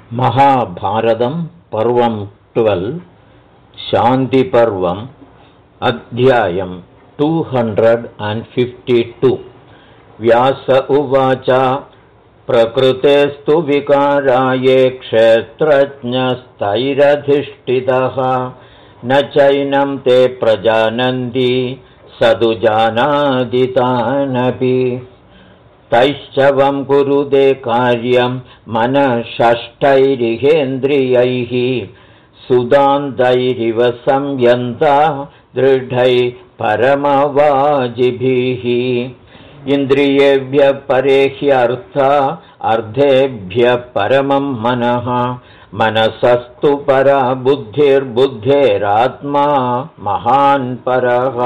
महाभारतं पर्वं 12 शान्तिपर्वम् अध्यायं 252 व्यास उवाच प्रकृतेस्तु विकाराये क्षेत्रज्ञस्तैरधिष्ठितः न चैनं ते प्रजानन्ति स तु जानाति तानपि तैश्च वं कुरुते कार्यं मनःषष्ठैरिहेन्द्रियैः सुदान्तैरिव संयन्ता दृढैः परमवाजिभिः इन्द्रियेभ्यः परे ह्यर्था अर्थेभ्यः परमं मनः मनसस्तु परा बुद्धिर्बुद्धेरात्मा महान् परः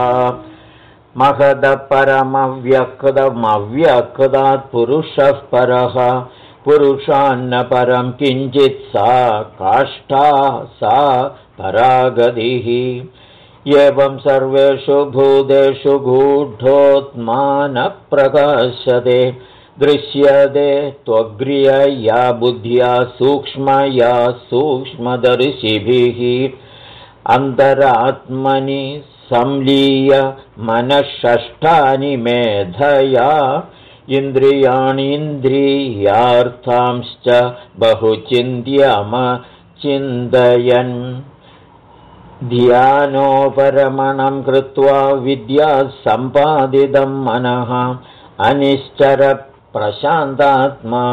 महदपरमव्यक्तमव्यक्तात् पुरुषः परः पुरुषान्न परं किञ्चित् सा काष्ठा सा परागतिः एवं सर्वेषु भूतेषु गूढोत्मानः प्रकाशते दृश्यते त्वग्र्यया बुद्ध्या सूक्ष्मया सूक्ष्मदर्शिभिः अन्तरात्मनि संलीय मनःषष्ठानि मेधया इन्द्रियाणीन्द्रियार्थांश्च बहुचिन्त्यमचिन्तयन् ध्यानोपरमणं कृत्वा विद्यासम्पादितं मनः अनिश्चरप्रशान्तात्मा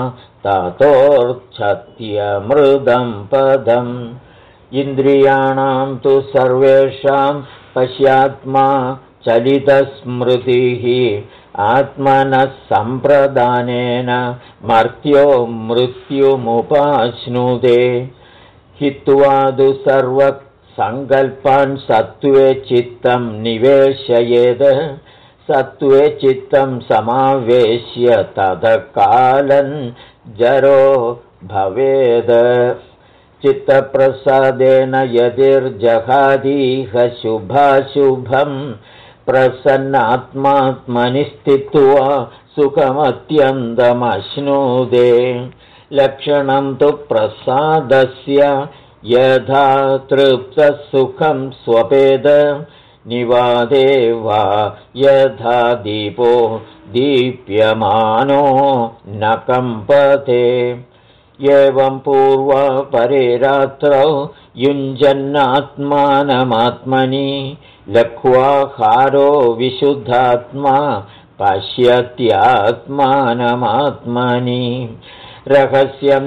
ततोऽर्च्छत्यमृतं पदम् इन्द्रियाणां तु सर्वेषां पश्यात्मा चलितस्मृतिः आत्मनः सम्प्रदानेन मर्त्यो मृत्युमुपाश्नुते हित्वा तु सर्वसङ्कल्पान् सत्त्वे चित्तं निवेशयेत् सत्त्वे चित्तं समावेश्य ततः कालं जरो भवेत् चित्तप्रसादेन यदिर्जहादीह शुभाशुभं प्रसन्नात्मात्मनि स्थित्वा सुखमत्यन्तमश्नुते लक्षणं तु प्रसादस्य यथा तृप्तः सुखं स्वपेद निवादे वा यथा दीपो दीप्यमानो न कम्पते एवं पूर्वा परे रात्रौ युञ्जन्नात्मानमात्मनि लक्ष्वाहारो विशुद्धात्मा पश्यत्यात्मानमात्मनि रहस्यं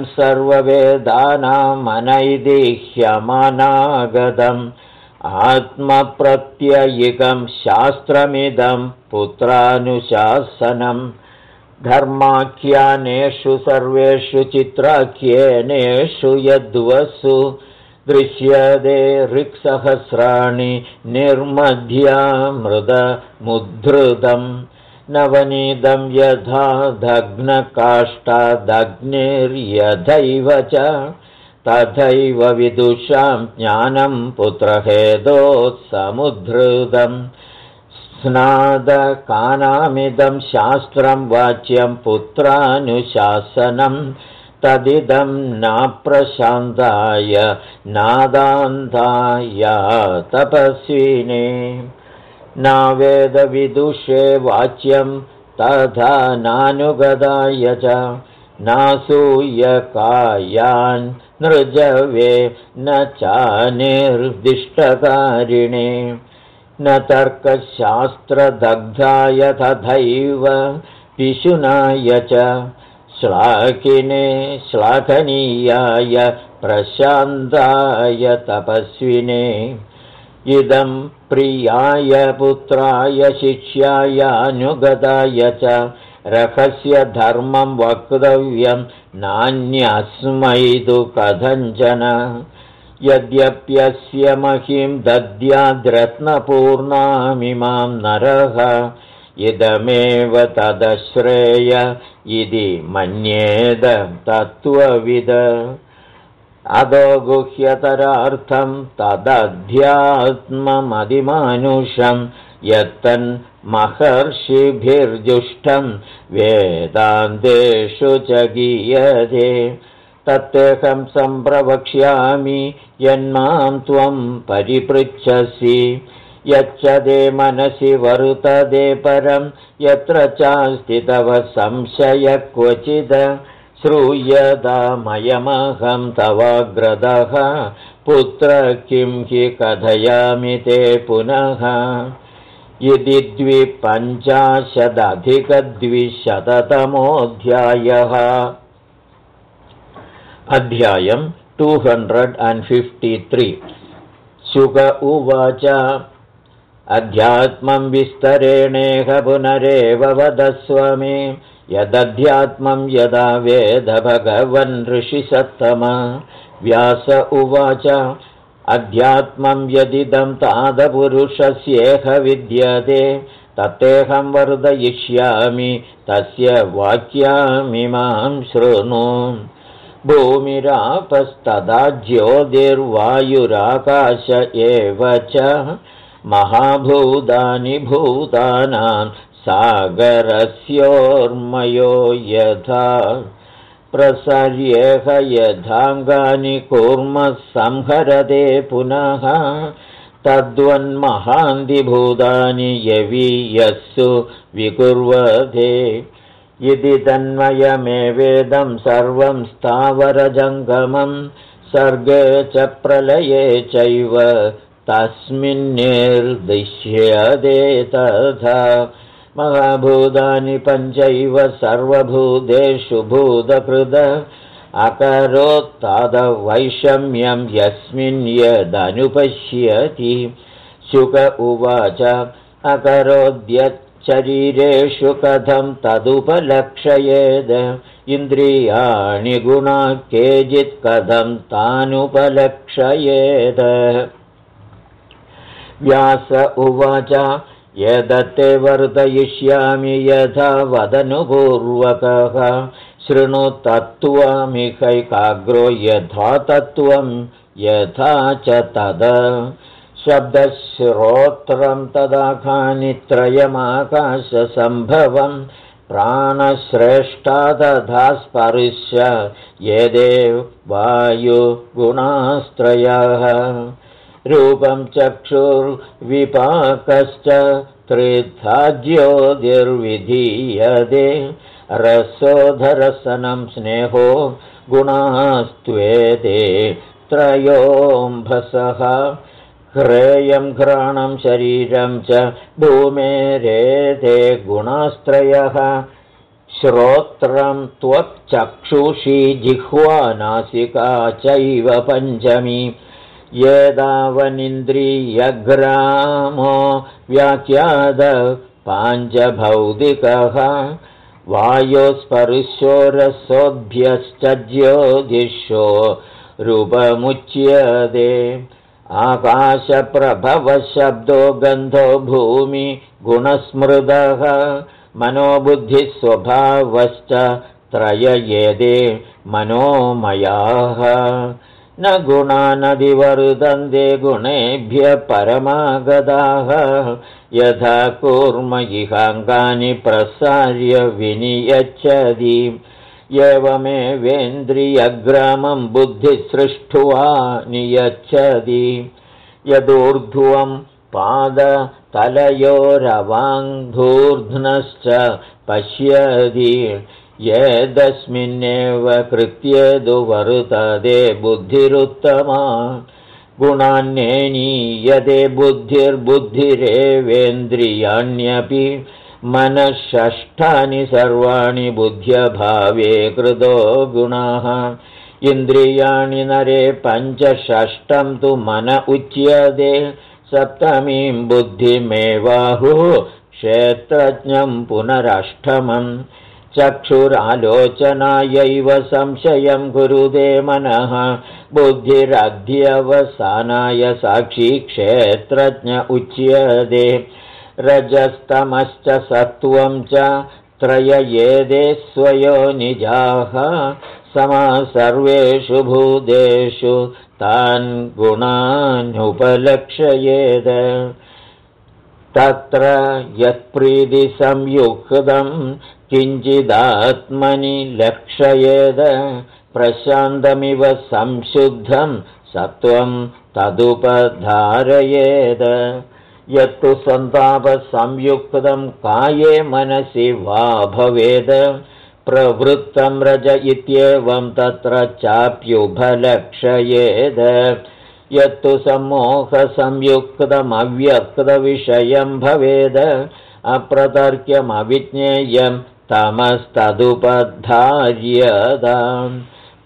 सर्ववेदानामनैदिह्यमनागतम् आत्मप्रत्ययिकं शास्त्रमिदं पुत्रानुशासनम् धर्माख्यानेषु सर्वेषु चित्राख्येनेषु यद्वसु दृश्यते ऋक्सहस्राणि निर्मध्यामृतमुद्धृतं नवनीतं यथा दग्नकाष्ठादग्निर्यथैव च तथैव विदुषां ज्ञानं पुत्रहेदोत्समुद्धृतम् स्नादकानामिदं शास्त्रं वाच्यं पुत्रानुशासनं तदिदं नाप्रशान्ताय नादान्ताय तपस्विने नावेदविदुषे वाच्यं तथा नानुगदाय च नासूयकायान् नृजवे न चानिर्दिष्टकारिणे न तर्कशास्त्रदग्धाय तथैव पिशुनाय च श्लाघिने श्लाघनीयाय प्रशान्ताय तपस्विने इदं प्रियाय पुत्राय शिष्याय अनुगताय च रहस्यधर्मं वक्तव्यं नान्यस्मै तु कथञ्चन यद्यप्यस्य महीं दद्याद्रत्नपूर्णामिमां नरः इदमेव तदश्रेय इति मन्येद तत्त्वविद अदो गुह्यतरार्थं तदध्यात्ममधिमानुषं यत्तन्महर्षिभिर्जुष्टं वेदान्तेषु च गीयते तत्तेऽहं सम्प्रवक्ष्यामि यन्मां त्वं परिपृच्छसि। यच्चदे मनसि वर्तते परं यत्र चास्ति तव संशयः क्वचिद् श्रूयतामयमहं तवाग्रदः पुत्र किं हि कथयामि ते पुनः। इति 250-200तमोऽध्यायः। अध्यायं 253। शुक उवाच अध्यात्मं विस्तरेणेह पुनरेव वदस्व मे यदध्यात्मं यदा वेद भगवन् ऋषिसत्तम। व्यास उवाच अध्यात्मं यदिदं तादपुरुषस्येह विद्यते तत्तेऽहं वर्धयिष्यामि तस्य वाक्यामिमां शृणु। भूमिरापस्तदा ज्योतिर्वायुराकाश एव च महाभूतानि भूतानां सागरस्योर्मयो यथा प्रसर्येह यथाङ्गानि कूर्मः संहरते पुनः तद्वन्महान्तिभूतानि यवीयस्सु विकुर्वते। इति तन्मयमेवेदं सर्वं स्थावरजङ्गमं सर्गे च प्रलये चैव तस्मिन्निर्दिश्यते तथा। महाभूतानि पञ्चैव सर्वभूतेषु भूतकृत अकरोत्तादवैषम्यं यस्मिन् यदनुपश्यति। शुक उवाच अकरोद्यच्छरीरेषु कथं तदुपलक्षयेद इन्द्रियाणि गुणा केचित् कथं तानुपलक्षयेद। व्यास उवाच यदत्ते वर्धयिष्यामि यथा वदनुपूर्वकः शृणु तत्त्वमिहैकाग्रो यथा तत्त्वं यथा च तद। शब्दश्रोत्रं तदाखानित्रयमाकाशसम्भवं प्राणश्रेष्ठा तथा स्पर्श यदे वायुगुणास्त्रयः। रूपं चक्षुर्विपाकश्च त्रिधा ज्योतिर्विधीयते रसोधरसनं स्नेहो गुणास्त्वेते त्रयोऽम्भसः। ह्रेयं घ्राणं शरीरं च भूमेरेते गुणास्त्रयः। श्रोत्रं त्वक्चक्षुषी जिह्वा नासिका चैव पञ्चमी। एतावनिन्द्रियग्रामो व्याख्यात पाञ्चभौतिकः वायोस्पर्शो रसोऽभ्यश्च ज्योतिषो रूपमुच्यते। आकाशप्रभवशब्दो गन्धो भूमि गुणस्मृतः मनोबुद्धिस्वभावश्च त्रययेते मनोमयाः। न गुणानदिवर्तन्ते गुणेभ्यः परमागताः यथा कूर्म इहाङ्गानि प्रसार्य विनियच्छति। एवमेवेन्द्रियग्रामं बुद्धिसृष्ट्वा नियच्छति। यदूर्ध्वं पादतलयोरवाङ्धूर्ध्नश्च पश्यति येदस्मिन्नेव कृत्येदु वर्तते बुद्धिरुत्तमा। गुणान्येनीयते बुद्धिर्बुद्धिरेवेन्द्रियाण्यपि मनः षष्ठानि सर्वाणि बुद्ध्यभावे कृतो गुणाः। इन्द्रियाणि नरे पञ्च षष्ठं तु मन उच्यते सप्तमीं बुद्धिमेवाहुः क्षेत्रज्ञं पुनरष्टमम्। चक्षुरालोचनायैव संशयं कुरुते मनः बुद्धिरध्यवसानाय साक्षी क्षेत्रज्ञ उच्यते। रजस्तमश्च सत्त्वं च त्रययेते स्वयोनिजाः समा सर्वेषु भूतेषु तान् गुणानुपलक्षयेत्। तत्र यत्प्रीतिसंयुक्तं किञ्चिदात्मनि लक्षयेद प्रशान्तमिव संशुद्धं सत्वं तदुपधारयेद। यत्तु सन्तापसंयुक्तं काये मनसि वा भवेद प्रवृत्तं रज इत्येवं तत्र चाप्युभलक्षयेद। यत्तु सम्मोहसंयुक्तमव्यक्तविषयं भवेद अप्रतर्क्यमविज्ञेयं तमस्तदुपधार्यताम्।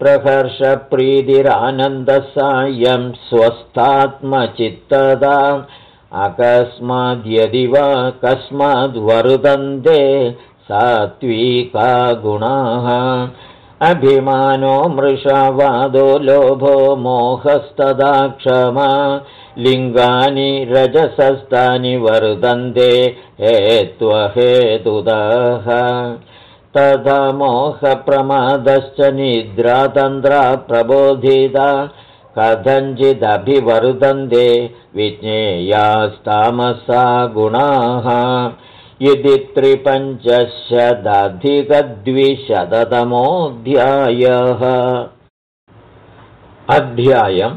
प्रहर्षप्रीतिरानन्दसायं स्वस्थात्मचित्तदा अकस्माद्यदि वा कस्माद्वर्धन्ते सात्विका गुणाः। अभिमानो मृषावादो लोभो मोहस्तदा क्षमा लिङ्गानि रजसस्तानि वर्धन्ते हेत्वहेतुतः। तथा मोहप्रमादश्च निद्रातन्द्रा प्रबोधिता कथञ्चिदभिवर्धन्ते विज्ञेयास्तामसा गुणाः। इति 350-200तमोऽध्यायः। अध्यायम्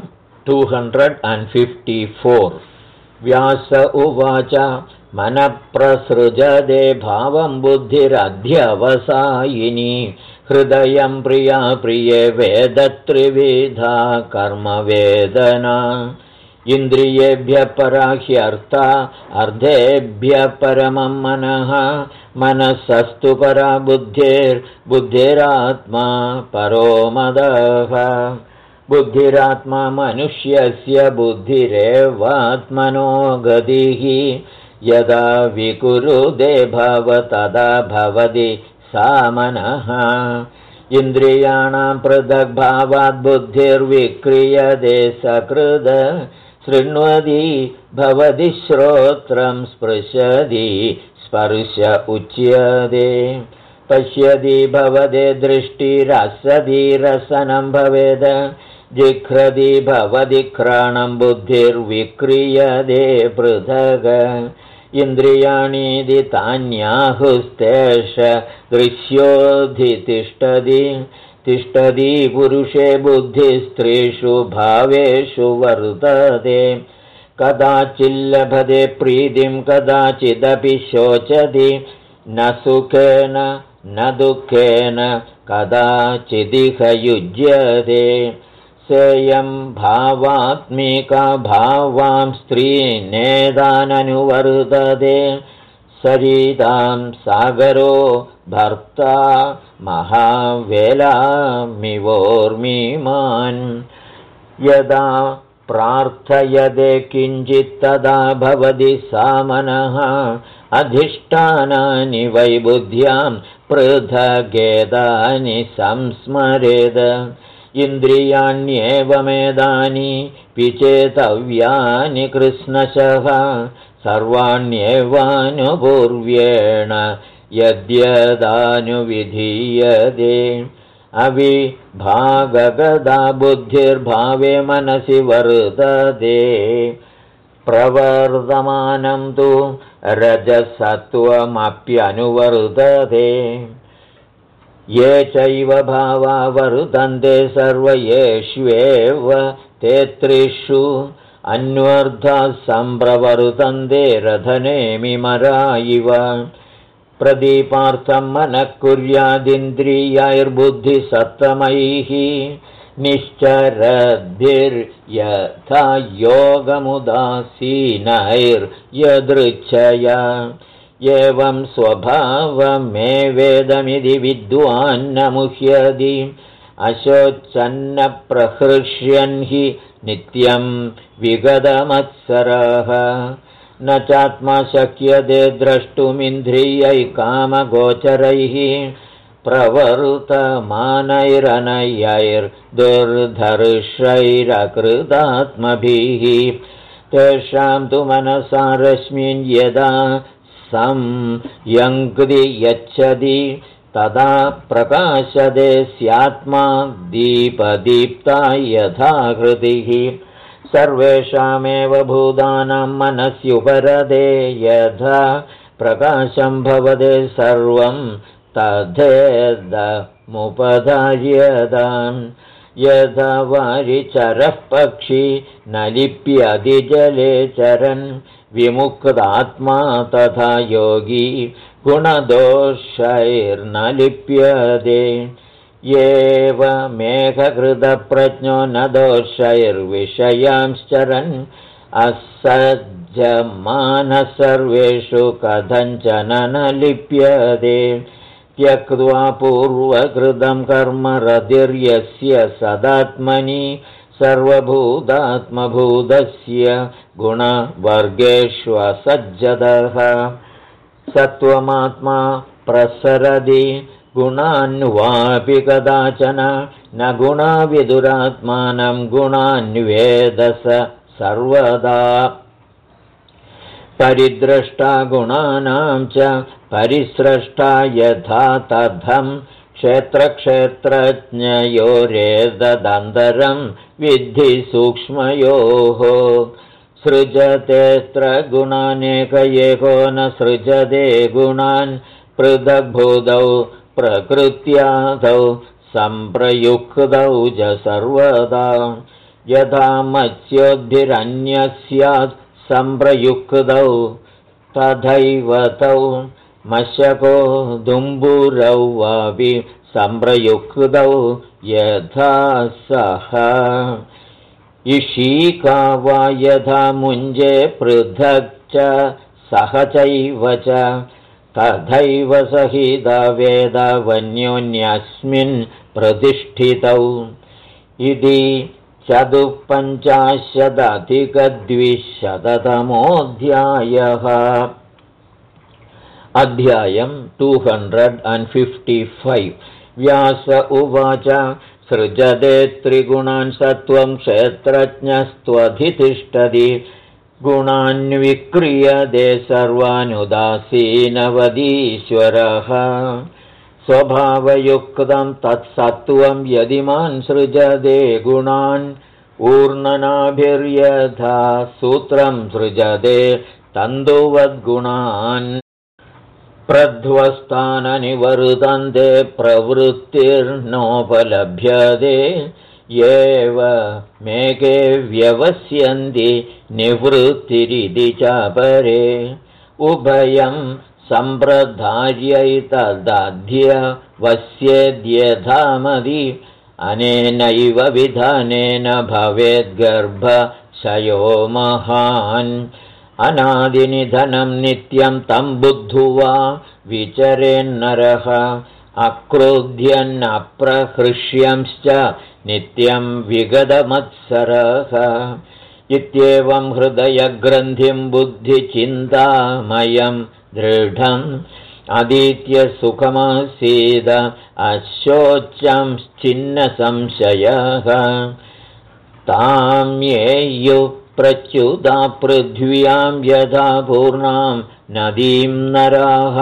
254। व्यास उवाच मनःप्रसृजते भावं बुद्धिरध्यवसायिनी हृदयं प्रिया प्रिये वेदत्रिविधा कर्मवेदना। इन्द्रियेभ्यः परा ह्यर्था अर्धेभ्यः परमं मनः मनसस्तु परा बुद्धिरात्मा परो मदः। बुद्धिरात्मा मनुष्यस्य बुद्धिरेवात्मनो गतिः यदा विकुरुदे भव तदा भवति सा मनः। इन्द्रियाणां पृथग्भावात् बुद्धिर्विक्रियते सकृद शृण्वति भवति श्रोत्रं स्पृशति स्पर्श उच्यते पश्यति भवते दृष्टिरसति रसनं भवेद जिघ्रति भवति घ्राणं बुद्धिर्विक्रियते पृथग। इन्द्रियाणीति तान्याहुस्तेष दृश्योऽधितिष्ठति तिष्ठति पुरुषे बुद्धिस्त्रीषु भावेषु वर्तते। कदाचिल्लभते प्रीतिं कदाचिदपि शोचति न सुखेन न दुःखेन कदाचिदिह युज्यते। सेयं भावात्मिका भावां स्त्रीनेदाननुवर्तते सरितां सागरो भर्ता महावेलामिवोर्मिमान्। यदा प्रार्थयते किञ्चित् तदा भवति सा मनः अधिष्ठानानि वै बुद्ध्यां पृथगेतानि संस्मरेद। इन्द्रियाण्येवमेतानि पिचेतव्यानि कृष्णशः सर्वाण्येवानुपूर्व्येण यद्यदानुविधीयते। अविभागगदा बुद्धिर्भावे मनसि वर्तते प्रवर्तमानं तु रजसत्वमप्यनुवर्तते। ये चैव भावा वर्तन्ते सर्वयेष्वेव ते त्रिषु अन्वर्थाः सम्प्रवर्तन्ते रथनेमिमरा इव। प्रदीपार्थं मनः कुर्यादिन्द्रियैर्बुद्धिसत्तमैः निश्चरद्भिर्यथा योगमुदासीनैर्यदृच्छया। एवं स्वभावमेवेदमिति विद्वान् न मुह्यति अशोचन्न प्रहृष्यन् हि नित्यं विगतमत्सरः। न चात्मा शक्यते द्रष्टुमिन्द्रियैः कामगोचरैः प्रवृतमानैरनयैर्दुर्धर्षैरकृतात्मभिः। तेषां तु मनसा रश्मिन् यदा संयङ्क्ति यच्छति तदा प्रकाशते स्यात्मा दीपदीप्ता यथा हृदिः। सर्वेषामेव भूतानां मनस्युपरते यथा प्रकाशं भवते सर्वं तथेद मुपधार्यताम् यथा वारिचरः पक्षी न लिप्यति जले चरन् विमुक्तात्मा तथा योगी गुणदोषैर्न लिप्यते एवमेककृतप्रज्ञो न दोषैर्विषयांश्चरन् असज्जमानः सर्वेषु कथञ्चन न लिप्यते त्यक्त्वा पूर्वकृतं कर्म रतिर्यस्य सदात्मनि सर्वभूतात्मभूतस्य गुणवर्गेष्वसज्जतः सत्त्वमात्मा प्रसरति गुणान्वापि कदाचन न गुणाविदुरात्मानं गुणान्वेदस सर्वदा परिद्रष्टा गुणानां च परिस्रष्टा यथा तथं क्षेत्रक्षेत्रज्ञयोरेतदन्तरं विद्धि सूक्ष्मयोः सृजतेऽत्र गुणानेक एको न सृजते गुणान् पृथग्भूतौ प्रकृत्यादौ सम्प्रयुक्तौ च सर्वदा यथा मत्स्योद्भिरन्यः स्यात् सम्प्रयुक्तौ तथैव तौ मशको दुम्बुरौ वापि सम्प्रयुक्तौ यथा सः इषिका वा यथा मुञ्जे पृथक् च सह चैव च तथैव सहिता वेदावन्योन्यस्मिन् प्रतिष्ठितौ इति 45-255 अध्यायम् 255 व्यास उवाच सृजते त्रिगुणान् सत्त्वं क्षेत्रज्ञस्त्वधितिष्ठति गुणान्विक्रियते सर्वानुदासीनवदीश्वरः स्वभावयुक्तं तत्सत्त्वं यदिमान् सृजते गुणान् ऊर्णनाभिर्यथा सूत्रं सृजते तन्तुवद्गुणान् प्रध्वस्थाननिवर्तन्ते प्रवृत्तिर्नोपलभ्यते एवमेके व्यवस्यन्ति निवृत्तिरिति च परे उभयं सम्प्रदार्यैतदध्यवस्येद्यथामदि अनेनैव विधानेन भवेद्गर्भक्षयो महान् अनादिनिधनं नित्यं तं बुद्ध्वा विचरेन्नरः अक्रोध्यन्नप्रहृष्यंश्च नित्यं विगतमत्सरः इत्येवं हृदयग्रन्थिं बुद्धिचिन्तामयं दृढम् अधीत्य सुखमासीद अशोच्यंश्चिन्नसंशयः ताम्येयुप्रच्युता पृथ्व्यां यथा पूर्णां नदीं नराः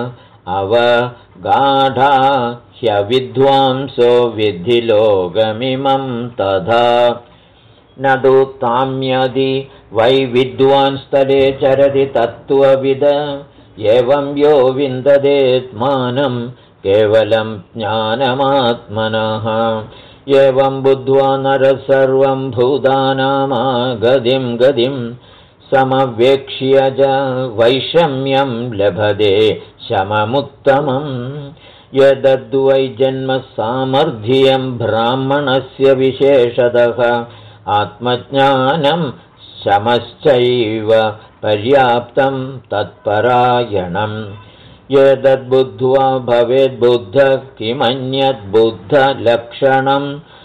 अवगाढा ह्यविद्वांसो विद्धि लोकमिमं तथा न तु ताम्यदि वै विद्वांस्तले चरति तत्त्वविद एवं यो विन्ददेत्मानं केवलं ज्ञानमात्मनः एवं बुद्ध्वा नरः सर्वं भूतानामागतिं गतिं समवेक्ष्य च वैषम्यं लभते शममुत्तमम् यदद्वै जन्मसामर्थ्यं ब्राह्मणस्य विशेषतः आत्मज्ञानं शमश्चैव पर्याप्तं तत्परायणम् यदद्बुद्ध्वा भवेद्बुद्धः किमन्यद्बुद्धलक्षणं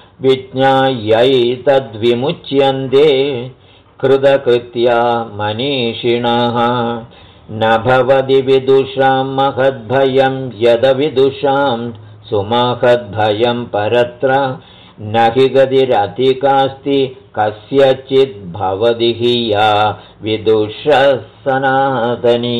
विज्ञायैतद्विमुच्यन्ते कृतकृत्या मनीषिणः न भवति विदुषां महद्भयं यदविदुषां सुमहद्भयं परत्र न हि गतिरधिकास्ति कस्यचिद्भवति हि या विदुषः सनातनी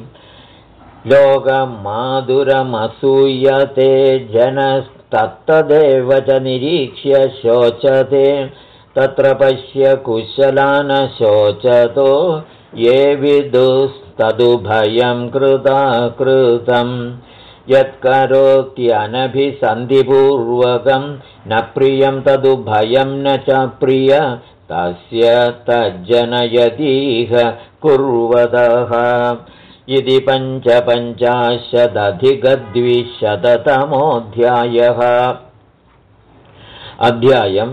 लोकमाधुरमसूयते जनस्तत्तदेव च निरीक्ष्य शोचते तत्र पश्य कुशलान् शोचतो ये विदुस्तदुभयं कृताकृतं यत्करोत्यनभिसन्धिपूर्वकं न प्रियं तदुभयं न च प्रिय तस्य तज्जनयतीह कुर्वतः इति 55,256 अध्यायं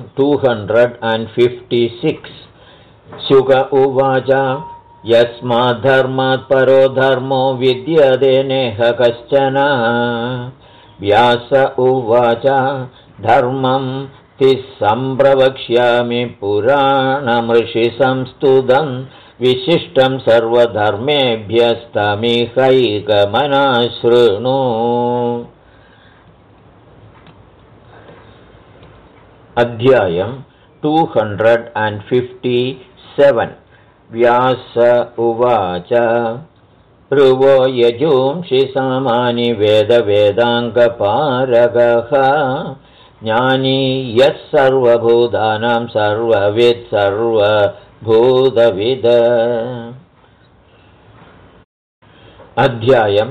256 शुक उवाच यस्माद्धर्मात् परो धर्मो विद्यते नेह कश्चन व्यास उवाच धर्मं तिस्सम्प्रवक्ष्यामि पुराणमृषिसंस्तुतं विशिष्टं सर्वधर्मेभ्यस्तमिहैकमना शृणु अध्यायं 257 व्यास उवाच ऋवो यजूंषि सामानि वेदवेदाङ्गपारगः ज्ञानी यः सर्वभूतानां सर्ववित् सर्वभूतविद अध्यायं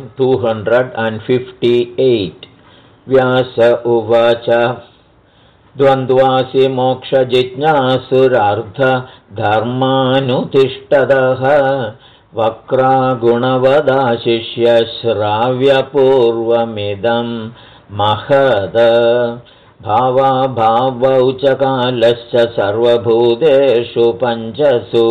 258 व्यास उवाच द्वन्द्वासि मोक्षजिज्ञासुरार्थधर्मानुतिष्ठतः वक्रागुणवदाशिष्यश्राव्यपूर्वमिदं महद भावाभावौ च कालश्च सर्वभूतेषु पञ्चसु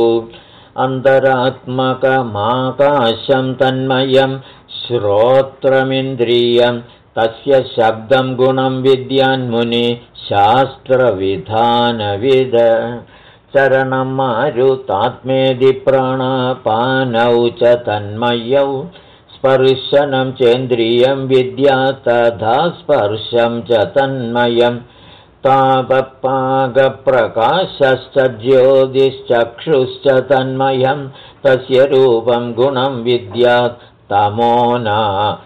अन्तरात्मकमाकाशं तन्मयं श्रोत्रमिन्द्रियं तस्य शब्दं गुणं विद्यान्मुनि शास्त्रविधानविद चरणं मारुतात्मेदि प्राणापानौ च तन्मयौ स्पर्शनं चेन्द्रियं विद्या तथा स्पर्शं च तन्मयं तापपागप्रकाशश्च ज्योतिश्चक्षुश्च तन्मयं तस्य रूपं गुणं विद्यात् तमोना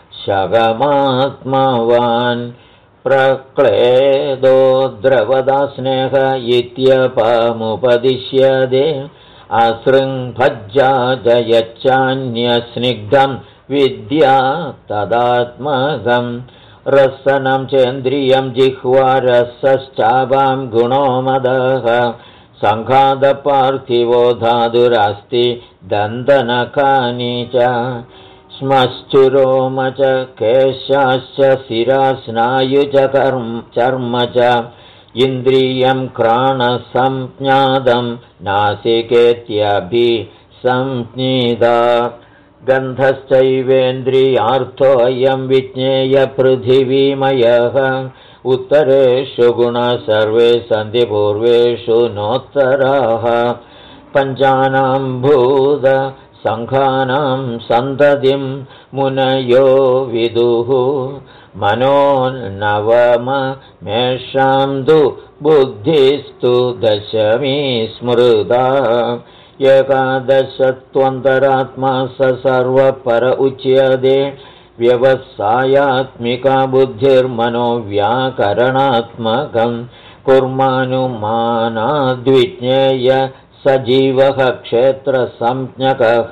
शगमात्मवान् प्रक्लेदो द्रवदा स्नेह इत्यपमुपदिश्यते असृङ्भज्जा जयच्चान्यस्निग्धं विद्या तदात्मगं रसनं चेन्द्रियं जिह्वा रसश्चाभां गुणो मदः सङ्घातपार्थिवो धातुरस्ति दन्तनखानि च श्मश्चुरोम च केशाश्च शिरास्नायु च चर्म च इन्द्रियं घ्राणसंज्ञातं नासिकेत्यभिसंज्ञिता गन्धश्चैवेन्द्रियार्थोऽयं विज्ञेयपृथिवीमयः उत्तरेषु गुणाः सर्वे सन्ति पूर्वेषु नोत्तराः पञ्चानां भूत सङ्घानां सन्ततिं मुनयो विदुः मनोन्नवममेषां तु बुद्धिस्तु दशमी स्मृता एकादशत्वन्तरात्मा स सर्वपर उच्यते व्यवसायात्मिका बुद्धिर्मनो व्याकरणात्मकं कुर्मानुमानाद्विज्ञेय सजीवः क्षेत्रसंज्ञकः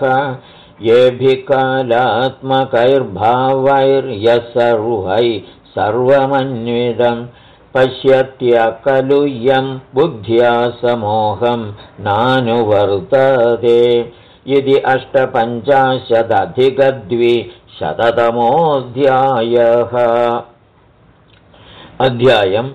येभिकालात्मकैर्भावैर्यः सर्वै सर्वमन्वितं पश्यत्यकलुयं बुद्ध्या समोहं नानुवर्तते इति 850-200तमोऽध्यायः अध्यायं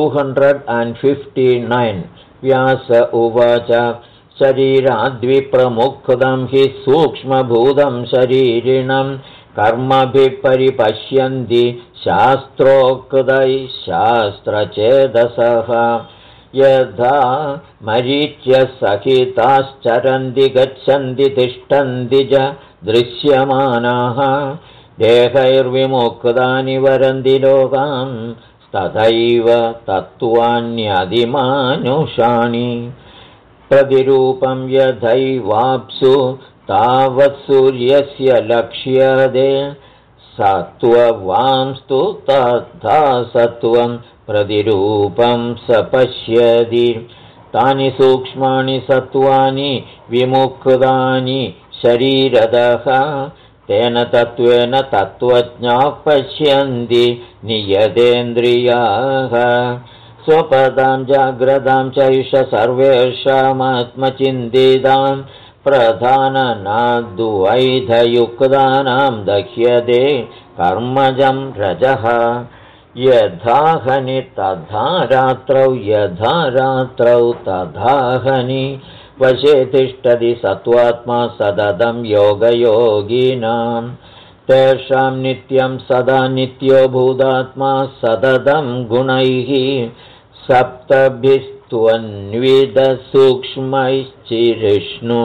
259 व्यास उवाच शरीराद्विप्रमुक्तं हि सूक्ष्मभूतं शरीरिणं कर्मभिः परिपश्यन्ति शास्त्रोक्तैः शास्त्रचेतसः यथा मरीच्य सहिताश्चरन्ति गच्छन्ति तिष्ठन्ति च दृश्यमानाः देहैर्विमुक्तानि वरन्ति लोकान् तथैव तत्त्वान्यधिमानुषाणि प्रतिरूपं यथैवाप्सु तावत् सूर्यस्य लक्ष्यते सत्त्ववांस्तु तथा सत्त्वं प्रतिरूपं स पश्यति तानि सूक्ष्माणि सत्त्वानि विमुक्तानि शरीरतः तेन तत्त्वेन तत्त्वज्ञाः पश्यन्ति नियतेन्द्रियाः स्वपदां जाग्रतां चैष सर्वेषामात्मचिन्तितां प्रधाननाद्वैधयुक्तानां दह्यते कर्मजं रजः यथाहनि तथा रात्रौ यथा रात्रौ तथाहनि वशे तिष्ठति सत्त्वात्मा सततं योगयोगिनां तेषां नित्यं सदा नित्यो भूतात्मा सततं गुणैः सप्तभिस्त्वन्विदसूक्ष्मैश्चिरिष्णु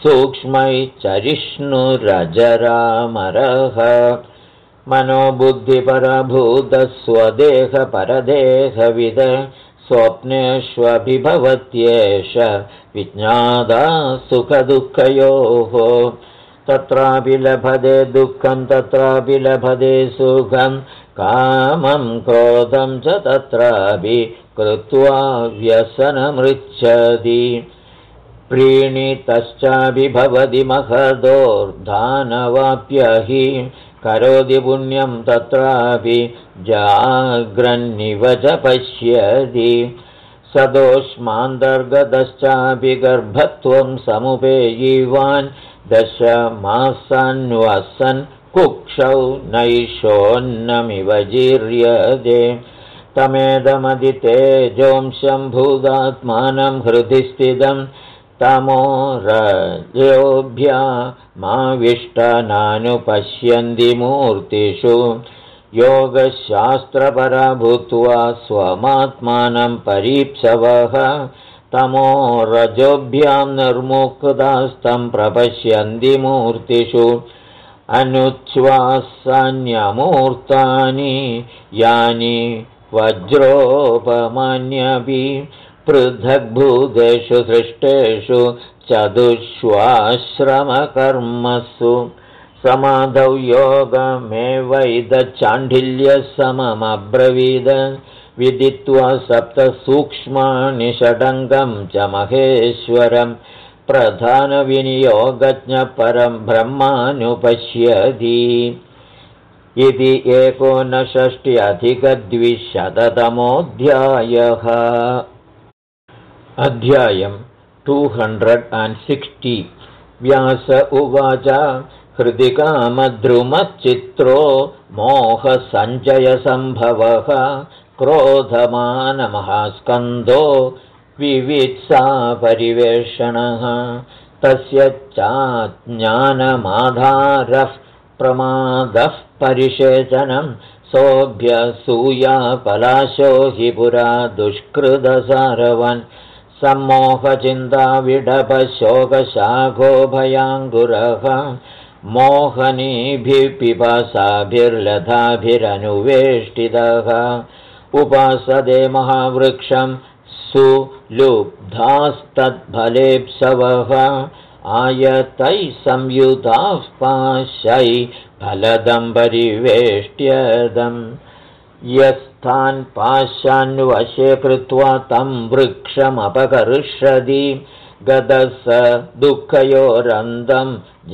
सूक्ष्मैश्चरिष्णुरजरामरः मनोबुद्धिपरभूतस्वदेहपरदेहविद स्वप्नेष्वभिभवत्येष विज्ञाता सुखदुःखयोः तत्रापि लभते दुःखं तत्रापि लभते सुखं कामं क्रोधं च तत्रापि कृत्वा व्यसनमृच्छति प्रीणितश्चाभिभवति महदोर्धानवाप्यहि करोति पुण्यं तत्रापि जाग्रन्निव च पश्यति सदोष्मान्तर्गतश्चापि गर्भत्वं समुपेयिवान् दशमासान्वसन् कुक्षौ नैषोन्नमिव जीर्यते तमेदमदितेजोंशं भूतात्मानं हृदि स्थितं तमो रजोभ्यामाविष्टानानुपश्यन्ति मूर्तिषु योगशास्त्रपरा भूत्वा स्वमात्मानं परीप्सवः तमो रजोभ्यां निर्मुक्तास्तं प्रपश्यन्ति मूर्तिषु अनुच्छ्वासान्यमूर्तानि यानि वज्रोपमान्यपि पृथग्भूतेषु सृष्टेषु चतुष्वाश्रमकर्मसु समाधौ योगमेवैदचाण्डिल्यसममब्रवीद विदित्वा सप्तसूक्ष्माणि षडङ्गं च महेश्वरं प्रधानविनियोगज्ञपरं ब्रह्मानुपश्यति इति 1965 अध्यायं 260 व्यास उवाच हृदि कामद्रुमच्चित्रो मोहसञ्चयसम्भवः क्रोधमानमहास्कन्धो विवित्सापरिवेषणः तस्य चाज्ञानमाधारः प्रमादः परिषेचनं सोऽभ्यसूयापलाशो हि पुरा दुष्कृतसारवन् सम्मोहचिन्ताविडभशोकशाखो भयाङ्कुरः मोहनीभिः पिपासाभिर्लताभिरनुवेष्टितः उपासदे महावृक्षं सुलुब्धास्तत्फलेप्सवः आयतैः संयुताः पाशैः फलदं परिवेष्ट्यदम् यस्थान् पाशान्वशे कृत्वा तं वृक्षमपकर्षति गतः स दुःखयोरन्दं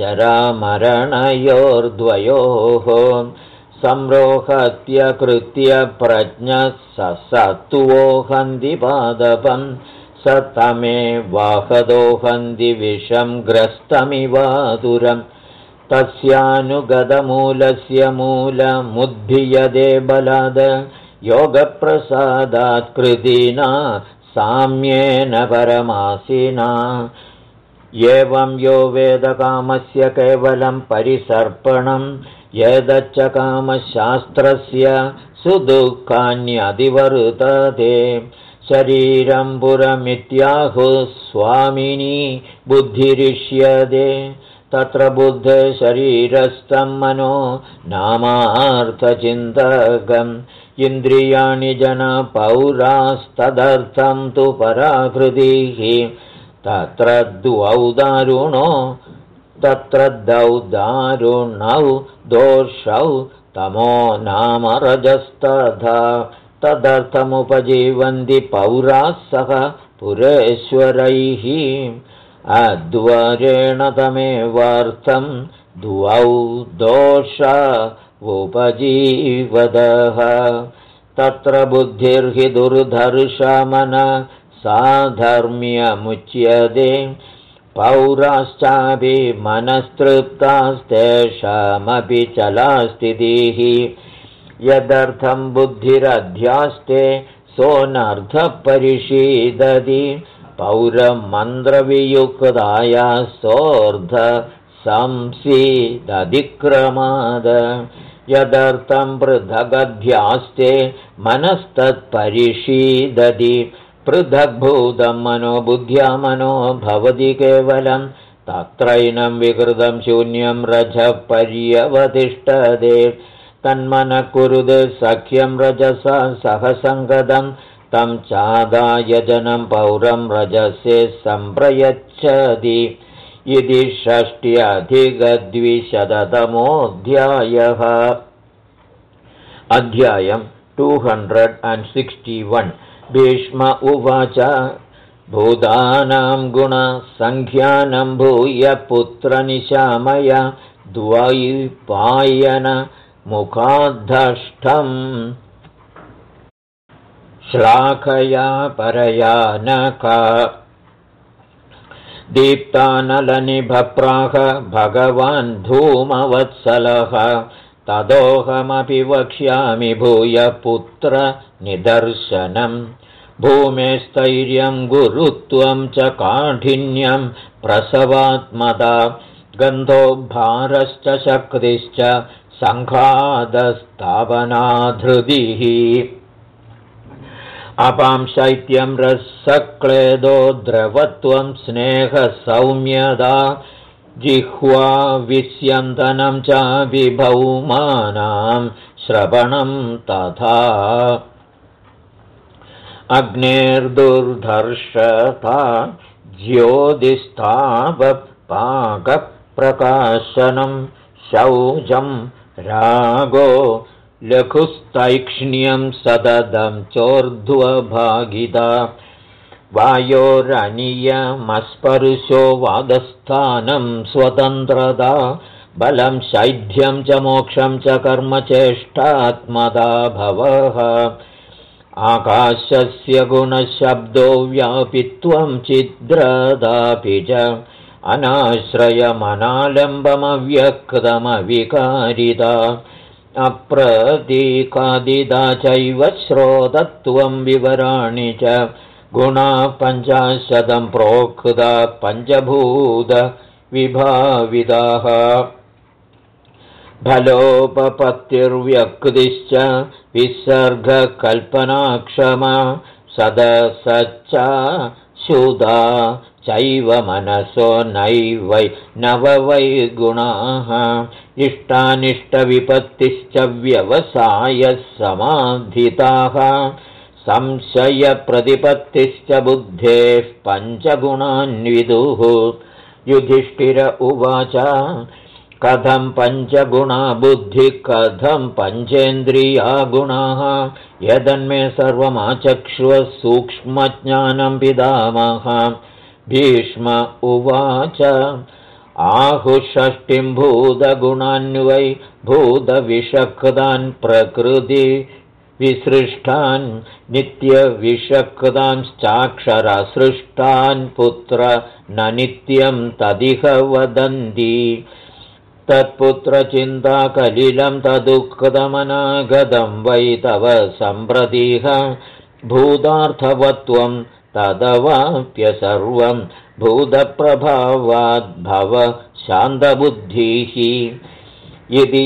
जरामरणयोर्द्वयोः संरोहत्य कृत्य प्रज्ञः सत्त्वो हन्ति पादपं स तमेवाहदो हन्ति विषं ग्रस्तमिवातुरम् तस्यानुगतमूलस्य मूलमुद्भियते बलाद योगप्रसादात् कृतिना साम्येन परमासिना एवं यो वेदकामस्य केवलं परिसर्पणं यदच्च कामशास्त्रस्य सुदुःखान्यधिवर्तते शरीरं पुरमित्याहुः स्वामिनी बुद्धिरिष्यते तत्र बुद्धे शरीरस्थं मनो नामार्थचिन्तकम् इन्द्रियाणि जनपौरास्तदर्थं तु पराकृतिः तत्र द्वौ दारुणौ दोषौ तमो नाम रजस्तथा तदर्थमुपजीवन्ति पौराः सह पुरेश्वरैः अद्वरेण तमेवार्थं द्वौ दोष उपजीवदः तत्र बुद्धिर्हि दुर्धर्षमन साधर्म्यमुच्यते पौराश्चापि मनस्तृप्तास्तेषामपि चलास्थितिः यदर्थं बुद्धिरध्यास्ते सोऽनर्थपरिषीदति पौरमन्त्रवियुक्ताया सोऽर्ध संसीदधिक्रमाद यदर्थं पृथगध्यास्ते मनस्तत्परिषीदति पृथग्भूतं मनो बुद्ध्या मनो भवति केवलं तत्रैनं विकृतं शून्यं रजः पर्यवतिष्ठते तन्मनः कुरुते सख्यं रजसा सह सङ्गतं तं चादाय जनं पौरं रजसे सम्प्रयच्छति इति षष्ट्यधिकद्विशततमोऽध्यायः अध्यायं 261 भीष्म उवाच भूतानां गुणसङ्ख्यानं भूय पुत्रनिशामय द्वैपायन मुखाद्धष्टम् श्लाघया परया नका दीप्तानलनिभप्राह भगवान् धूमवत्सलः तदोऽहमपि वक्ष्यामि भूय पुत्र निदर्शनं भूमेस्थैर्यं गुरुत्वं च काठिन्यं प्रसवात्मदा गन्धो भारश्च शक्तिश्च सङ्घातस्थापनाधृतिः अपां शैत्यं रसक्लेदो द्रवत्वं स्नेहसौम्यदा जिह्वा विस्यन्दनं च विभौमानां श्रवणं तथा अग्नेर्दुर्धर्षता ज्योतिस्तापपाकप्रकाशनं शौचं रागो लघुस्तैक्ष्ण्यं सततं चोर्ध्वभागिता वायोरनियमस्पर्शो वादस्थानं स्वतन्त्रता बलं शैध्यं च मोक्षं च कर्मचेष्टात्मदा भवः आकाशस्य गुणशब्दो व्यापित्वं छिद्रदापि च अनाश्रयमनालम्बमव्यक्तमविकारिता अप्रतीकादिदा चैव श्रोतत्वं विवराणि च गुणा 50 प्रोक्ता पञ्चभूत विभाविदाः फलोपपत्तिर्व्यक्तिश्च विसर्गकल्पनाक्षमा सदसच्च शुदा चैव मनसो नैवै नववै गुणाः इष्टानिष्टविपत्तिश्च व्यवसायः समाधिताः संशयप्रतिपत्तिश्च बुद्धेः पञ्चगुणान्विदुः युधिष्ठिर उवाच कथं पञ्चगुणा बुद्धिः कथं पञ्चेन्द्रिया गुणाः यदन्मे सर्वमाचक्ष्व सूक्ष्मज्ञानं पितामह भीष्म उवाच आहुषष्टिं भूतगुणान्वै भूतविषक्तान् प्रकृति विसृष्टान् नित्यविषक्तांश्चाक्षरसृष्टान् पुत्र न नित्यं तदिह वदन्ति तत्पुत्रचिन्ताकलिलं तदुक्तमनागतं वै तव सम्प्रतिह भूतार्थवत्वं तदवाप्य सर्वं भूतप्रभावाद्भव शान्तबुद्धिः इति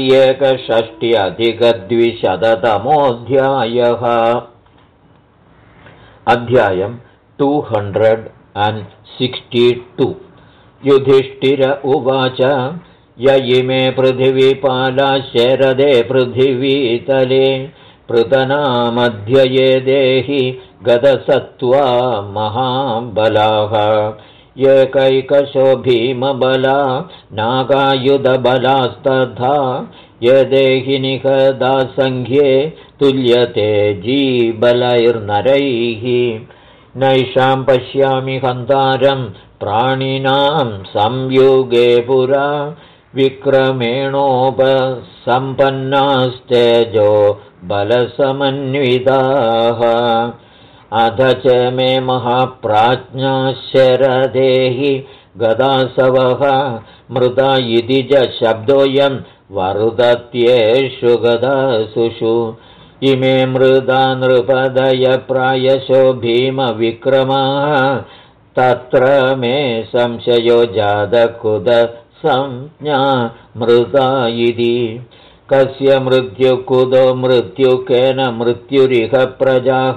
1,65,200तमोऽध्यायः अध्यायं 262 युधिष्ठिर उवाच य इमे पृथिवीपाला शरदे पृथिवीतले पृतनामध्यये देहि गतसत्त्वा महाबलाः एकैकशो भीमबला नागायुधबलास्तथा यदेहि निहदा सङ्ख्ये तुल्यते जीबलैर्नरैः नैषां पश्यामि हन्तारं प्राणिनां संयुगे पुरा विक्रमेणोपसम्पन्नास्तेजो बलसमन्विताः अध च मे महाप्राज्ञा शरदेहि गदासवः मृदा इति च शब्दोऽयं वरुदत्येषु गदासुषु इमे मृदा नृपदय प्रायशो भीमविक्रमाः तत्र मे संशयो जातकुद संज्ञा मृदा इति कस्य मृत्युकुदो मृत्युकेन मृत्युरिह प्रजाः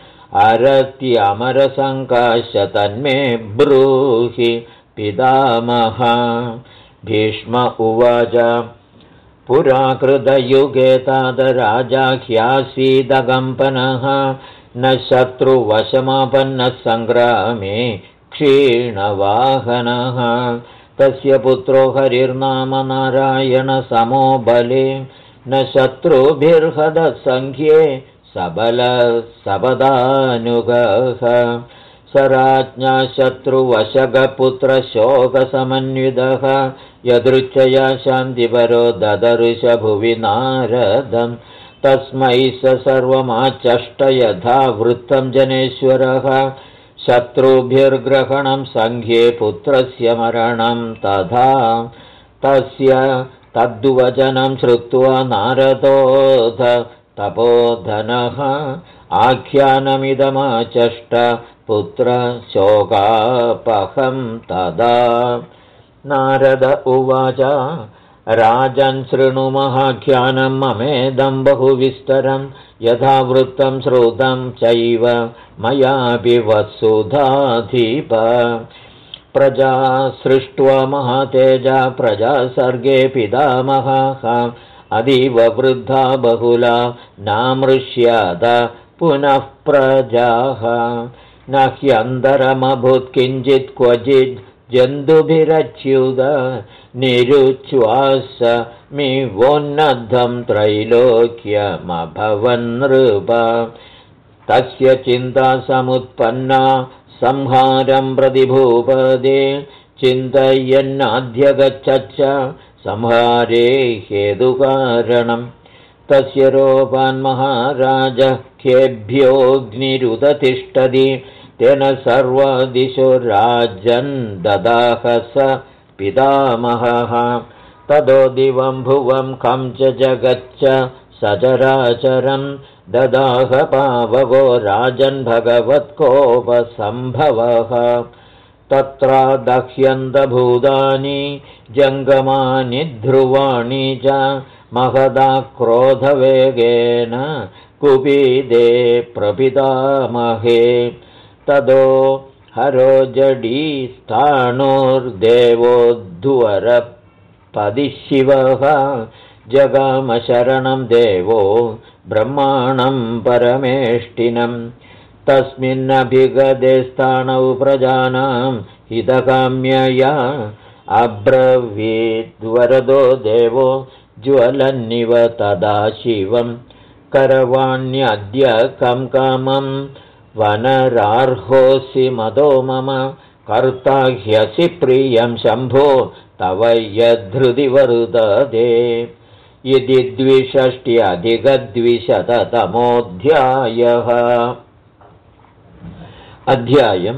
अरत्यमरसङ्काश तन्मे ब्रूहि पितामह भीष्म उवाच पुराकृतयुगे तादराजा ह्यासीदकम्पनः न शत्रुवशमापन्नः सङ्ग्रामे क्षीणवाहनः तस्य पुत्रो हरिर्नाम नारायणसमो बले न शत्रुभिर्हदसङ्ख्ये सबलसपदानुगः स राज्ञा शत्रुवशगपुत्रशोकसमन्वितः यदृच्छया शान्तिपरो ददर्श भुवि नारदं तस्मै स सर्वमाचष्ट यथा वृत्तं जनेश्वरः शत्रुभिर्ग्रहणं सङ्ख्ये पुत्रस्य मरणं तथा तस्य तद्वचनं श्रुत्वा नारदोऽथ तपोधनः आख्यानमिदमाचष्ट पुत्रशोकापहं तदा नारद उवाच राजन् शृणु महाख्यानं ममेदं बहुविस्तरं यथा वृत्तं श्रुतं चैव मयापि वसुधाधिप प्रजा सृष्ट्वा महातेजा प्रजासर्गे पितामहः अतीव वृद्धा बहुला नामृष्याद पुनः प्रजाः न ह्यन्तरमभूत् किञ्चित् क्वचित् जन्तुभिरच्युत निरुच्वास मिवोन्नद्धं त्रैलोक्यमभवन्नृप तस्य चिन्ता समुत्पन्ना संहारं प्रतिभूपदे चिन्तयन्नाद्यगच्छच्च संहारे हेतुकारणं तस्य रोपान् महाराज ह्येभ्योऽग्निरुदतिष्ठति तेन सर्वदिशो राजन् ददाह स पितामहः ततो दिवं भुवं खं च जगच्च सचराचरं ददाह पावको राजन् भगवत्कोपसम्भवः तत्रा दह्यन्तभूतानि जङ्गमानि ध्रुवाणि च महदा क्रोधवेगेन कुपीदे प्रपितामहे ततो हरोजडीस्थाणोर्देवोद्धुवरपदिशिवः जगामशरणं देवो ब्रह्माणं परमेष्टिनं तस्मिन्नभिगदे स्थाणौ प्रजानां हितकाम्यया अब्रवीद्वरदो देवो ज्वलन्निव तदा शिवं करवाण्यद्य कं कामं वनरार्होऽसि मदो मम कर्ता ह्यसि प्रियं शम्भो तव यद्धृति वर्तते इति 260-200तमोऽध्यायः अध्यायं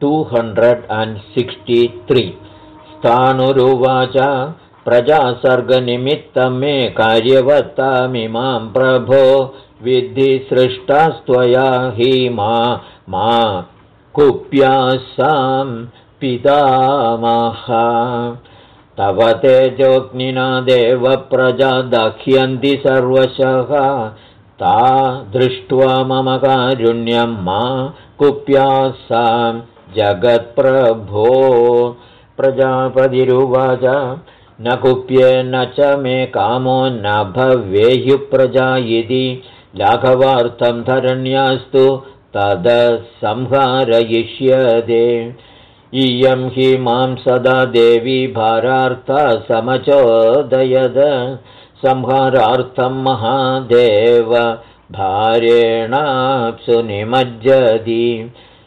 263 स्थाणुरुवाच प्रजासर्गनिमित्तं मे कार्यवत्तामिमां प्रभो विद्धि सृष्टास्त्वया हि मा कुप्यासां पितामह तव तेजोऽग्निना देव प्रजा दह्यन्ति सर्वशः ता दृष्ट्वा मम कारुण्यं मा कुप्यासां जगत्प्रभो प्रजापतिरुवाच न कुप्येन च मे कामो न भवेयुः प्रजा इति लाघवार्थं धरण्यास्तु तदसंहारयिष्यते इयं हि मां सदा देवी भारार्था समचोदयद संहारार्थं महादेव भारेणाप्सु निमज्जति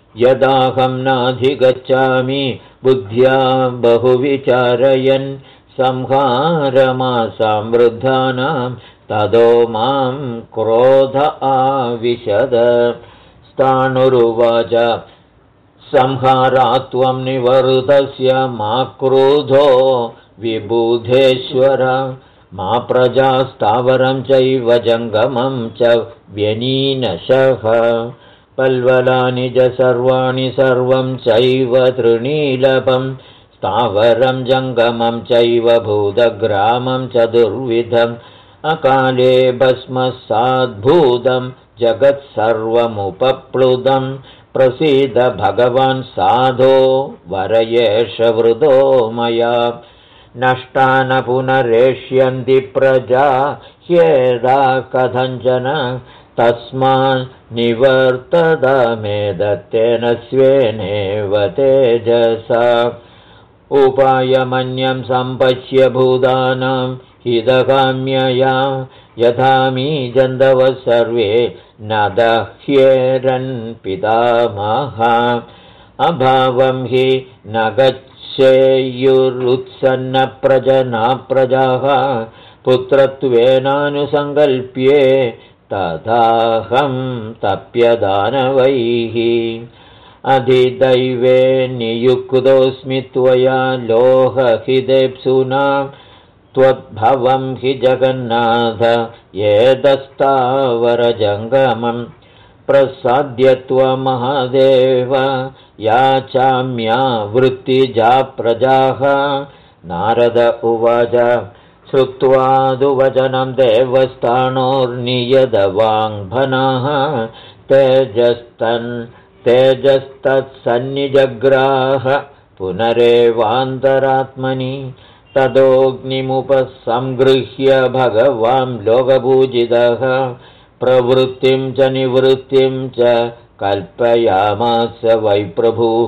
यदाहं नाधिगच्छामि बुद्ध्या बहुविचारयन् संहारमासां वृद्धानां ततो मां क्रोध आविशद। स्थाणुरुवाच संहारात्वं निवर्तस्य मा क्रोधो विबुधेश्वर मा प्रजास्तावरं चैव जङ्गमं च व्यनीनशः पल्वलानि च सर्वाणि सर्वं चैव तृणीलपं स्थावरं जङ्गमं चैव भूतग्रामं चतुर्विधम् अकाले भस्मसाद्भूतं जगत्सर्वमुपप्लुतं प्रसीद भगवान् साधो वरयेष वृदो मया नष्टा न पुनरेष्यन्ति प्रजा ह्येदा कथञ्चन तस्मान् निवर्तत मे दत्तेन स्वेनेव तेजसा उपायमन्यं सम्पश्य भूतानां हितकाम्यया यथामि जन्तवः सर्वे न दह्येरन् पितामहा अभावं हि न गच्छेयुरुत्सन्नप्रजना प्रजाः पुत्रत्वेनानुसङ्कल्प्ये तथाहं तप्यदानवैः अधिदैवे नियुक्तोऽस्मि त्वया लोहहितेप्सुना त्वद्भवं हि जगन्नाथ एतस्तावरजङ्गमं प्रसाद्य त्वमहादेव याचाम्या वृत्तिजा प्रजाः नारद उवाच श्रुत्वादुवचनं देवस्थाणोर्नियतवाङ्भनः तेजस्तत्सन्निजग्राह पुनरेवान्तरात्मनि तदोऽग्निमुपसंगृह्य भगवान् लोकपूजितः प्रवृत्तिं च निवृत्तिं च कल्पयामास वै प्रभुः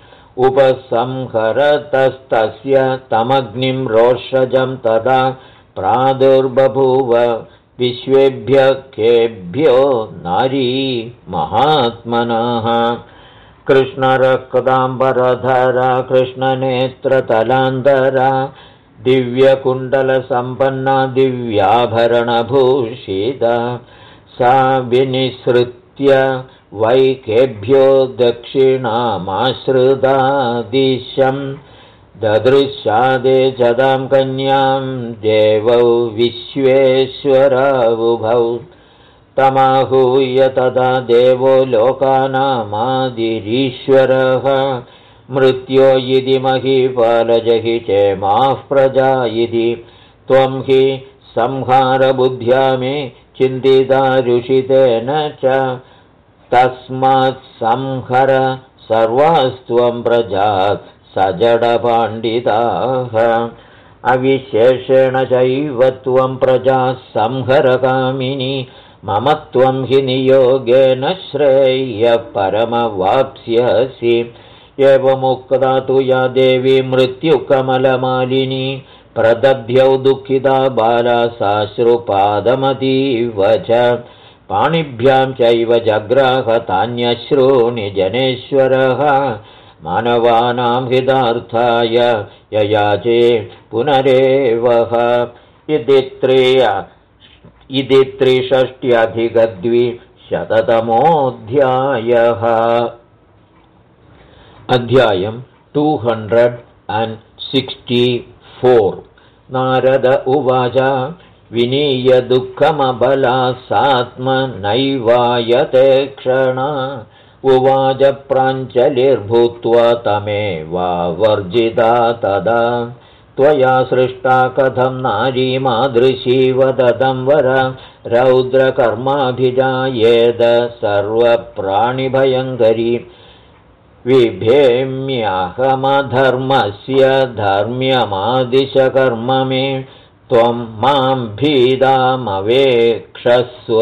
उपसंहरतस्तस्य तमग्निं रोषजं तदा प्रादुर्बभूव विश्वेभ्यः केभ्यो नारी महात्मनः कृष्णरक्ताम्बरधरा कृष्णनेत्रतलान्तरा दिव्यकुण्डलसम्पन्ना दिव्याभरणभूषिता सा विनिसृत्य वैकेभ्यो दक्षिणामाश्रिता दिशं ददृशादे जदां कन्यां देवौ विश्वेश्वरावुभौ तमाहूय तदा देवो लोकानामादिरीश्वरः मृत्यो इति महीपालजहि चेमाः प्रजा इति त्वं हि संहारबुद्ध्या मे चिन्तिता ऋषितेन च तस्मात् संहर सर्वास्त्वं प्रजात् सजडपाण्डिताः अविशेषेण चैव त्वं प्रजा संहरकामिनी मम त्वं हि नियोगेन श्रेयः परमवाप्स्यसि एवमुक्ता तु या देवी मृत्युकमलमालिनी प्रदध्यौ दुःखिता बाला साश्रुपादमतीव च पाणिभ्यां चैव जग्राह तान्यश्रूणि जनेश्वरः मानवानां हितार्थाय ययाचे पुनरेवः इति 360 अध्यायं 264 नारद उवाच विनीय दुःखमबला सात्मनैवायते क्षणा उवाच प्राञ्जलिर्भूत्वा तमेवा वर्जिता तदा त्वया सृष्टा कथं नारी मादृशी वदतं वर रौद्रकर्माभिजायेद सर्वप्राणिभयङ्करी विभेम्यहमधर्मस्य धर्म्यमादिशकर्म मे त्वं मां भीदामवेक्षस्व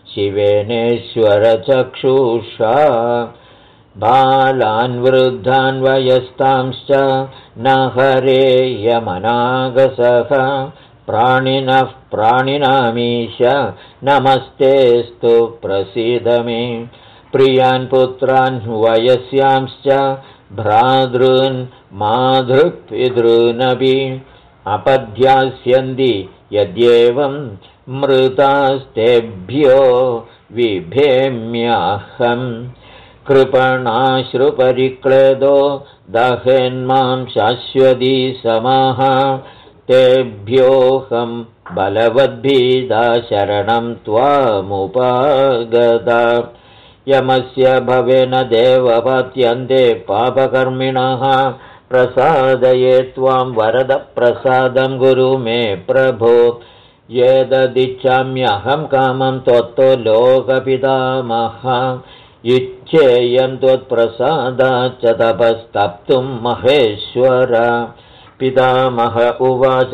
शिवेनेश्वरचक्षुषा बालान् वृद्धान् वयस्तांश्च न हरेयमनागसः प्राणिनः प्राणिनामीश नमस्तेस्तु प्रसीद मे प्रियान् पुत्रान् वयस्यांश्च भ्रातॄन् मातृपितॄनपि अपध्यास्यन्ति यद्येवं मृतास्तेभ्यो विभेम्यहम् कृपणाश्रुपरिक्लेदो दहेन्मां शाश्वती समाः तेभ्योऽहं बलवद्भीदा शरणं त्वामुपागता यमस्य भवेन देवपत्यन्ते पापकर्मिणः प्रसादये त्वां वरदप्रसादं गुरु मे प्रभो येददिच्छाम्यहं कामं त्वत्तो लोकपितामह इच्छेयं त्वत्प्रसादाच्च तपस्तप्तुं महेश्वर पितामह उवाच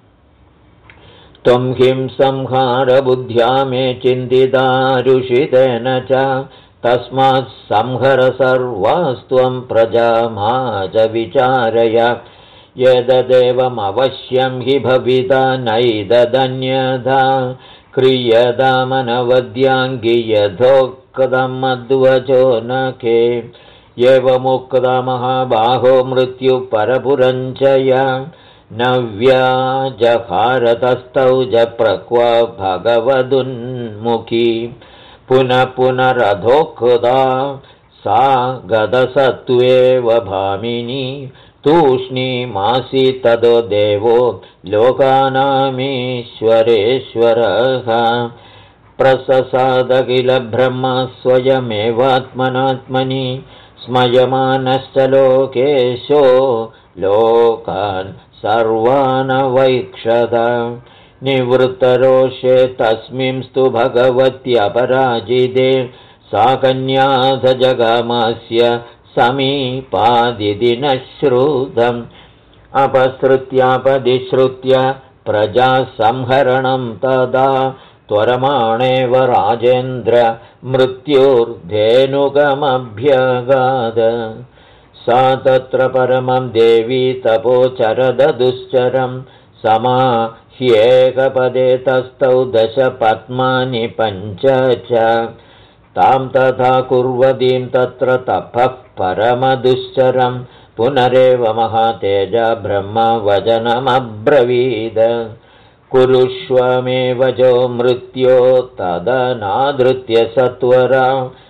त्वं किं संहारबुद्ध्या मे चिन्तितारुषितेन च तस्मात् संहर सर्वास्त्वं प्रजामा च विचारय यदेवमवश्यं हि भविता नैददन्यथा क्रियतामनवद्याङ्गि यथोक्तमद्वचो नखे एवमुक्ता महाबाहो मृत्युपरपुरञ्चय नव्याजहारतस्थौ च प्रक्वा भगवदुन्मुखी पुनः पुनरधोक्ता सा गदसत्त्वेव भामिनी तूष्णीमासी तदो देवो लोकानामीश्वरेश्वरः प्रससाद किल ब्रह्म स्वयमेवात्मनात्मनि स्मयमानश्च लोकेशो लोकान् सर्वानवैक्षत निवृत्तरोषे तस्मिंस्तु भगवत्यपराजिते सा कन्याथ जगामास्य समीपादिति न श्रुतम् अपसृत्यापदिश्रुत्य प्रजासंहरणं तदा त्वरमाणेव राजेन्द्र मृत्युर्धेनुकमभ्यगाद सा तत्र परमं देवी तपोचरदुश्चरं समाह्येकपदे तस्थौ दशपद्मानि पञ्च च तां तथा कुर्वतीं तत्र तपः परमदुश्चरं पुनरेव महातेजा ब्रह्मवचनमब्रवीद कुरुष्वमेव जो मृत्यो तदनादृत्य सत्वरा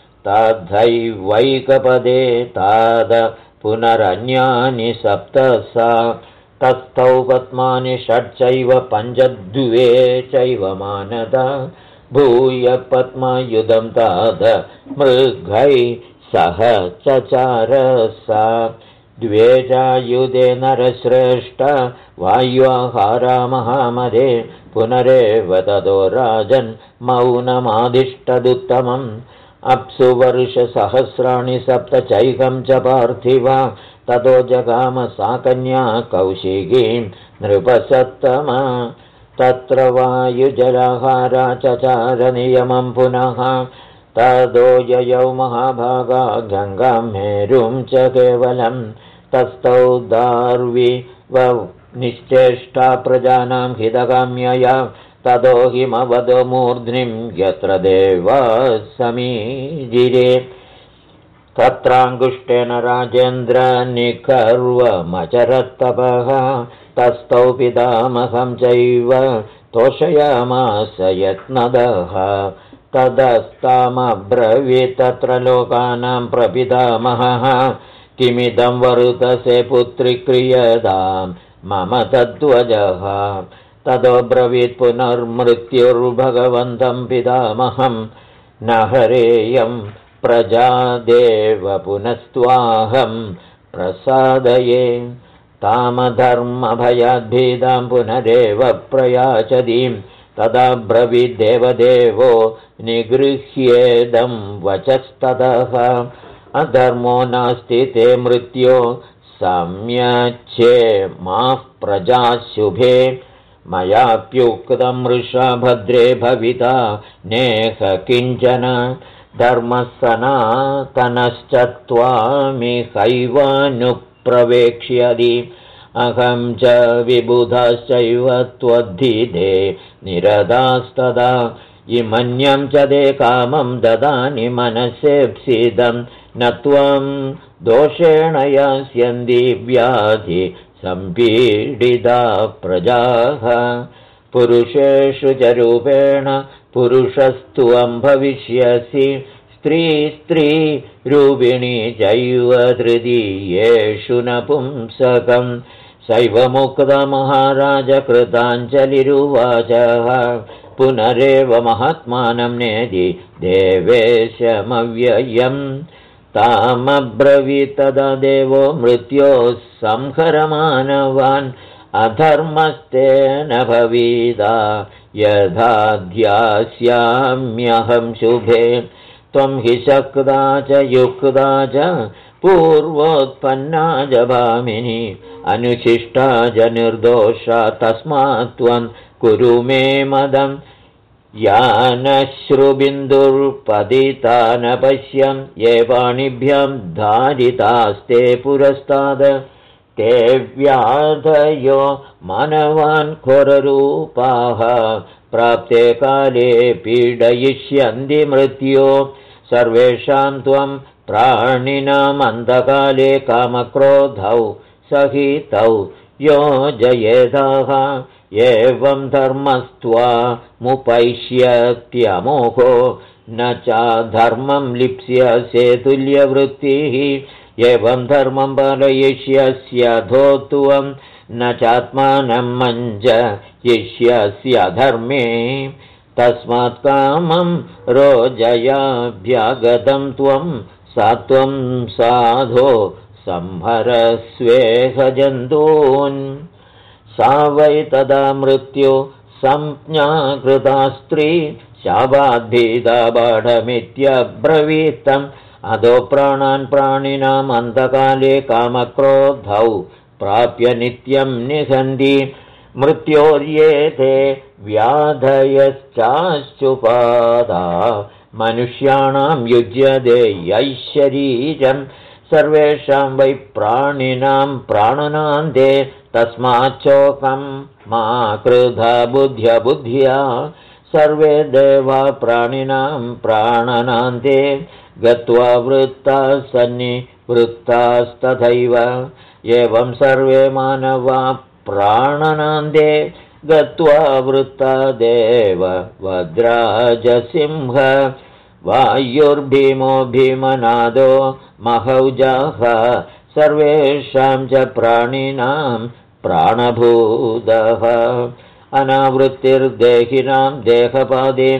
तथैवैकपदे ताद पुनरन्यानि सप्तसा तस्थौ पद्मानि षट्चैव पञ्चद्वे चैव मानदा भूय पद्मायुधं ताद मृगै सह चचारसा द्वे चायुधे नरश्रेष्ठ वायुआहारा महामदे पुनरेव ततो राजन् मौनमादिष्टदुत्तमम् अप्सु वर्षसहस्राणि सप्त चैकं च पार्थिवा ततो जगाम सा कन्या कौशिकीं नृपसत्तमा तत्र वायुजलाहारा चचारनियमं पुनः ततो ययौ महाभागा गङ्गां मेरुं च केवलं तस्थौ दार्वी निश्चेष्टा प्रजानां हितकाम्यया ततो हिमवदो मूर्ध्निं यत्र देवाः समीजिरे तत्राङ्गुष्ठेन राजेन्द्र निकर्वमचरत्तपः तस्थौ पितामहं चैव तोषयामास यत्नदः तदस्तामब्रवीत् तत्र लोकानां प्रपितामहः किमिदं वरुतसे पुत्रि क्रियतां मम तद्वजः ततो ब्रवीत् पुनर्मृत्युर्भगवन्तं पितामहं न हरेयं प्रजादेव पुनस्त्वाहं प्रसादये तामधर्मभयाद्भीतां पुनरेव प्रयाचतीं तदा ब्रवीद्देवदेवो निगृह्येदं वचस्ततः अधर्मो नास्ति ते मृत्यो सम्यच्छे माः प्रजाशुभे मयाप्युक्तं मृषा भद्रे भविता नेह किञ्चन धर्मः सनातनश्च त्वामिहैवानुप्रवेक्ष्यति अहं च विबुधाश्चैव त्वद्धिदे निरदास्तदा इमन्यं च ते कामं ददानि मनसेप्सिदं न त्वं दोषेण यास्यन्ति व्याधि सम्पीडिता प्रजाः पुरुषेषु च रूपेण पुरुषस्त्वं भविष्यसि स्त्री चैव तृतीयेषु नपुंसकम् सैवमुक्तमहाराज कृताञ्जलिरुवाच पुनरेव महात्मानं नेदि देवेशमव्ययम् तामब्रवीतदा देवो मृत्योः संहरमानवान् अधर्मस्तेन भवीदा यथा ध्यास्याम्यहं शुभे त्वं हि शक्ता च युक्ता च पूर्वोत्पन्ना च भामिनी अनुशिष्टा च निर्दोषा तस्मात् त्वं कुरु मे मदम् यानश्रुबिन्दुर्पतिता न पश्यं ये पाणिभ्यां धारितास्ते पुरस्ताद ते व्याधयो मानवान् घोररूपाः प्राप्ते काले पीडयिष्यन्ति मृत्यो सर्वेषां त्वं प्राणिनामन्धकाले कामक्रोधौ सहितौ योजयेदाः एवं धर्मस्त्वामुपैष्यत्यमोहो न चाधर्मं लिप्स्यसे तुल्यवृत्तिः एवं धर्मं पालयिष्यस्यधोत्वं न चात्मानं मञ्जयिष्यस्य धर्मे तस्मात् कामं रोजयाभ्यागतं त्वं सात्वं साधो संहरस्वेह जन्तून् सा वै तदा मृत्यो संज्ञा कृता स्त्री शापाद्भीता बाढमित्यब्रवीतम् अधो प्राणान् प्राणिनाम् अन्धकाले कामक्रोधौ प्राप्य नित्यं निहन्ति मृत्योर्येते व्याधयश्चाश्चुपादा मनुष्याणां युज्यते यैश्शरीरं सर्वेषां वै प्राणिनां प्राणनान्ते तस्माच्चोकं मा कृधा बुद्ध्या सर्वे देवा प्राणिनां प्राणनान्ते गत्वा वृत्ताः सन्निवृत्तास्तथैव एवं सर्वे मानवा प्राणनान्ते गत्वा वृत्ता देव वज्राजसिंह वायुर्भीमो भीमनादो महौजाः सर्वेषां च प्राणिनां प्राणभूतः अनावृत्तिर्देहिनां देहपादे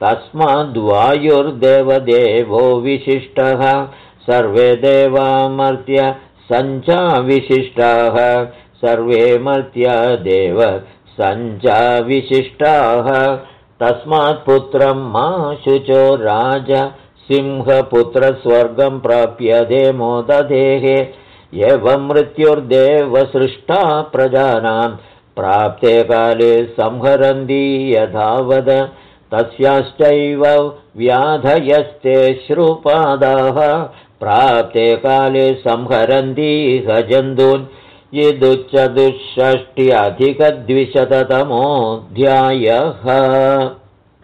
तस्माद्वायुर्देवदेवो विशिष्टः सर्वे देवामर्त्य सञ्चाविशिष्टाः सर्वे मर्त्या देव सञ्चाविशिष्टाः तस्मात् पुत्रं मा शुचो राज सिंहपुत्रस्वर्गं प्राप्यते मोददेः एवं मृत्युर्देवसृष्टा प्रजानां प्राप्ते काले संहरन्ति यथावद तस्याश्चैव व्याधयस्ते श्रुपादाः प्राप्ते काले संहरन्ति हजन्तून् यदुच्चतुष्षष्ट्यधिकद्विशततमोऽध्यायः।